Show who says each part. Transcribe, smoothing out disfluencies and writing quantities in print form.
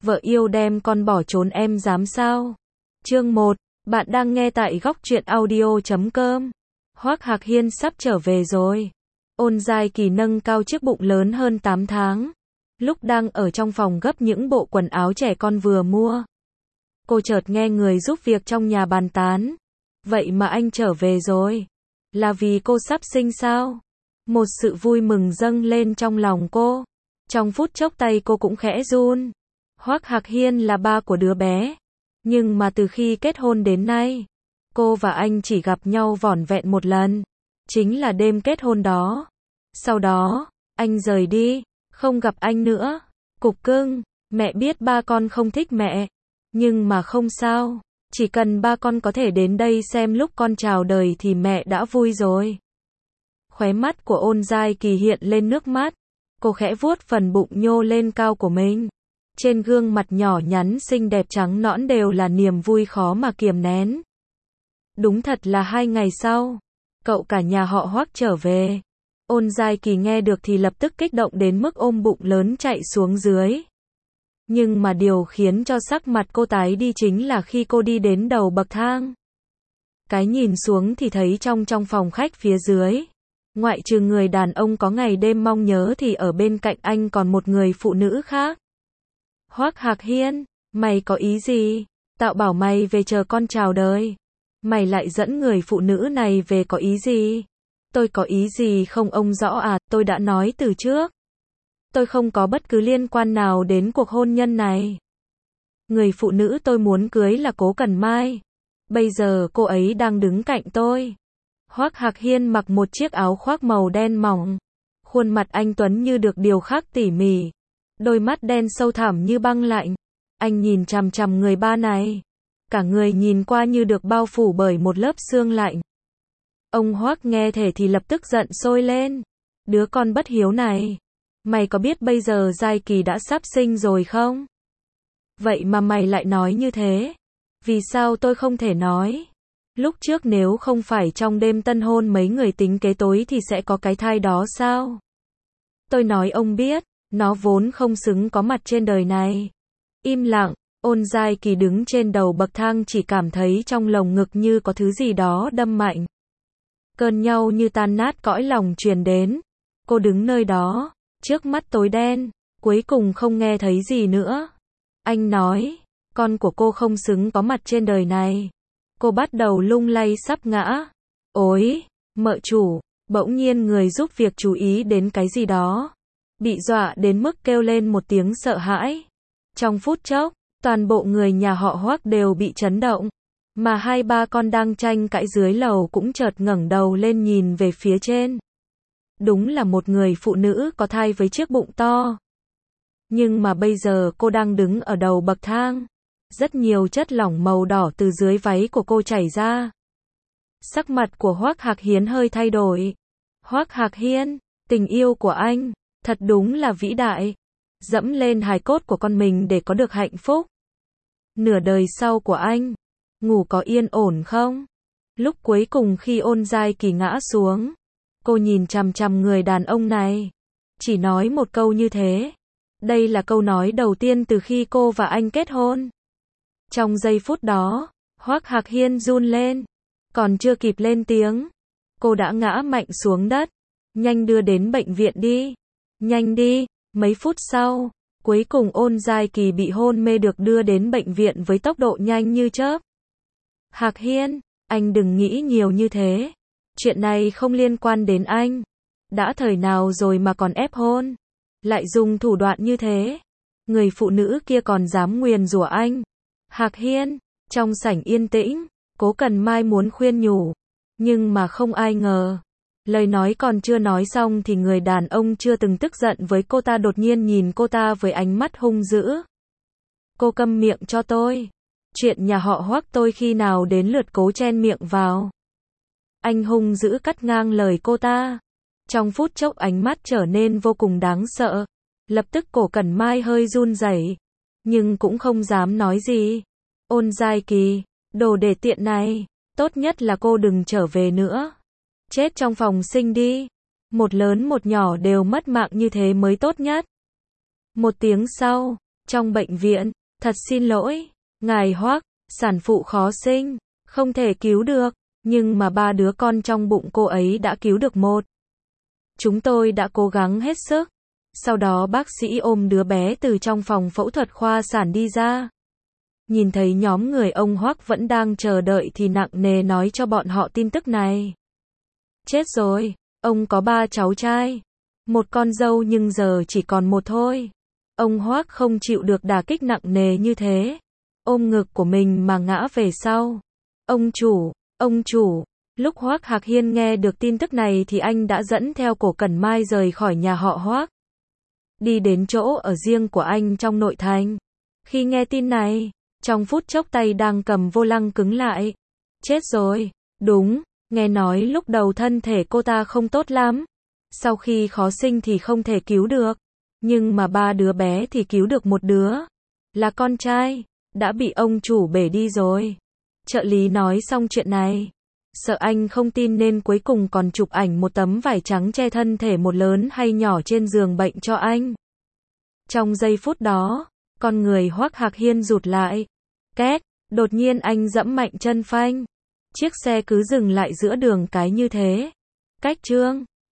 Speaker 1: vợ yêu đem con bỏ trốn em dám sao? Chương 1, bạn đang nghe tại góc truyện audio.com. Hoắc Hạc Hiên sắp trở về rồi. Ôn Giai Kỳ nâng cao chiếc bụng lớn hơn 8 tháng. Lúc đang ở trong phòng gấp những bộ quần áo trẻ con vừa mua, cô chợt nghe người giúp việc trong nhà bàn tán. Vậy mà anh trở về rồi. Là vì cô sắp sinh sao? Một sự vui mừng dâng lên trong lòng cô. Trong phút chốc tay cô cũng khẽ run. Hoắc Hạc Hiên là ba của đứa bé. Nhưng mà từ khi kết hôn đến nay, cô và anh chỉ gặp nhau vỏn vẹn một lần. Chính là đêm kết hôn đó. Sau đó, anh rời đi, không gặp anh nữa. Cục cưng, mẹ biết ba con không thích mẹ. Nhưng mà không sao, chỉ cần ba con có thể đến đây xem lúc con chào đời thì mẹ đã vui rồi. Khóe mắt của Ôn Giai Kỳ hiện lên nước mắt. Cô khẽ vuốt phần bụng nhô lên cao của mình. Trên gương mặt nhỏ nhắn xinh đẹp trắng nõn đều là niềm vui khó mà kiềm nén. Đúng thật là 2 ngày sau, cậu cả nhà họ Hoắc trở về. Ôn Giai Kỳ nghe được thì lập tức kích động đến mức ôm bụng lớn chạy xuống dưới. Nhưng mà điều khiến cho sắc mặt cô tái đi chính là khi cô đi đến đầu bậc thang. Cái nhìn xuống thì thấy trong phòng khách phía dưới, ngoại trừ người đàn ông có ngày đêm mong nhớ thì ở bên cạnh anh còn một người phụ nữ khác. Hoắc Hạc Hiên, mày có ý gì? Tao bảo mày về chờ con chào đời. Mày lại dẫn người phụ nữ này về có ý gì? Tôi có ý gì không ông rõ à? Tôi đã nói từ trước. Tôi không có bất cứ liên quan nào đến cuộc hôn nhân này. Người phụ nữ tôi muốn cưới là Cố Cần Mai. Bây giờ cô ấy đang đứng cạnh tôi. Hoắc Hạc Hiên mặc một chiếc áo khoác màu đen mỏng. Khuôn mặt anh tuấn như được điêu khắc tỉ mỉ. Đôi mắt đen sâu thẳm như băng lạnh. Anh nhìn chằm chằm người ba này. Cả người nhìn qua như được bao phủ bởi một lớp sương lạnh. Ông Hoắc nghe thể thì lập tức giận sôi lên. Đứa con bất hiếu này. Mày có biết bây giờ Giai Kỳ đã sắp sinh rồi không? Vậy mà mày lại nói như thế. Vì sao tôi không thể nói? Lúc trước nếu không phải trong đêm tân hôn mấy người tính kế tối thì sẽ có cái thai đó sao? Tôi nói ông biết, nó vốn không xứng có mặt trên đời này. Im lặng, Ôn Giai Kỳ đứng trên đầu bậc thang chỉ cảm thấy trong lồng ngực như có thứ gì đó đâm mạnh. Cơn nhau như tan nát cõi lòng truyền đến. Cô đứng nơi đó, trước mắt tối đen, cuối cùng không nghe thấy gì nữa. Anh nói, con của cô không xứng có mặt trên đời này. Cô bắt đầu lung lay sắp ngã. Ôi, mợ chủ, bỗng nhiên người giúp việc chú ý đến cái gì đó. Bị dọa đến mức kêu lên một tiếng sợ hãi. Trong phút chốc, toàn bộ người nhà họ Hoắc đều bị chấn động. Mà hai ba con đang tranh cãi dưới lầu cũng chợt ngẩng đầu lên nhìn về phía trên. Đúng là một người phụ nữ có thai với chiếc bụng to. Nhưng mà bây giờ cô đang đứng ở đầu bậc thang. Rất nhiều chất lỏng màu đỏ từ dưới váy của cô chảy ra. Sắc mặt của Hoắc Hạc Hiên hơi thay đổi. Hoắc Hạc Hiên, tình yêu của anh, thật đúng là vĩ đại. Dẫm lên hài cốt của con mình để có được hạnh phúc. Nửa đời sau của anh, ngủ có yên ổn không? Lúc cuối cùng khi Ôn Giai Kỳ ngã xuống, cô nhìn chằm chằm người đàn ông này. Chỉ nói một câu như thế. Đây là câu nói đầu tiên từ khi cô và anh kết hôn. Trong giây phút đó, Hoắc Hạc Hiên run lên. Còn chưa kịp lên tiếng, cô đã ngã mạnh xuống đất. Nhanh đưa đến bệnh viện đi. Nhanh đi. Mấy phút sau, cuối cùng Ôn Giai Kỳ bị hôn mê được đưa đến bệnh viện với tốc độ nhanh như chớp. Hạc Hiên, anh đừng nghĩ nhiều như thế. Chuyện này không liên quan đến anh. Đã thời nào rồi mà còn ép hôn. Lại dùng thủ đoạn như thế. Người phụ nữ kia còn dám nguyền rủa anh. Hạc Hiên, trong sảnh yên tĩnh, Cố Cần Mai muốn khuyên nhủ. Nhưng mà không ai ngờ. Lời nói còn chưa nói xong thì người đàn ông chưa từng tức giận với cô ta đột nhiên nhìn cô ta với ánh mắt hung dữ. Cô câm miệng cho tôi. Chuyện nhà họ Hoắc tôi khi nào đến lượt Cố chen miệng vào. Anh hung dữ cắt ngang lời cô ta. Trong phút chốc ánh mắt trở nên vô cùng đáng sợ. Lập tức Cố Cần Mai hơi run rẩy, nhưng cũng không dám nói gì. Ôn Giai Kỳ, đồ đề tiện này, tốt nhất là cô đừng trở về nữa. Chết trong phòng sinh đi. Một lớn một nhỏ đều mất mạng như thế mới tốt nhất. Một tiếng sau, Trong bệnh viện, thật xin lỗi, ngài Hoắc, sản phụ khó sinh, không thể cứu được, nhưng mà 3 đứa con trong bụng cô ấy đã cứu được một. Chúng tôi đã cố gắng hết sức. Sau đó bác sĩ ôm đứa bé từ trong phòng phẫu thuật khoa sản đi ra. Nhìn thấy nhóm người ông Hoắc vẫn đang chờ đợi thì nặng nề nói cho bọn họ tin tức này. Chết rồi, ông có 3 cháu trai, một con dâu nhưng giờ chỉ còn một thôi. Ông Hoắc không chịu được đả kích nặng nề như thế, ôm ngực của mình mà ngã về sau. Ông chủ, lúc Hoắc Hạc Hiên nghe được tin tức này thì anh đã dẫn theo Cổ Cẩn Mai rời khỏi nhà họ Hoắc, đi đến chỗ ở riêng của anh trong nội thành. Khi nghe tin này, trong phút chốc tay đang cầm vô lăng cứng lại. Chết rồi, đúng, nghe nói lúc đầu thân thể cô ta không tốt lắm, sau khi khó sinh thì không thể cứu được, nhưng mà 3 đứa bé thì cứu được một đứa, là con trai, đã bị ông chủ bể đi rồi. Trợ lý nói xong chuyện này, sợ anh không tin nên cuối cùng còn chụp ảnh một tấm vải trắng che thân thể một lớn hay nhỏ trên giường bệnh cho anh. Trong giây phút đó, con người Hoắc Hạc Hiên rụt lại. Két, đột nhiên anh giẫm mạnh chân phanh. Chiếc xe cứ dừng lại giữa đường cái như thế. Cách Trương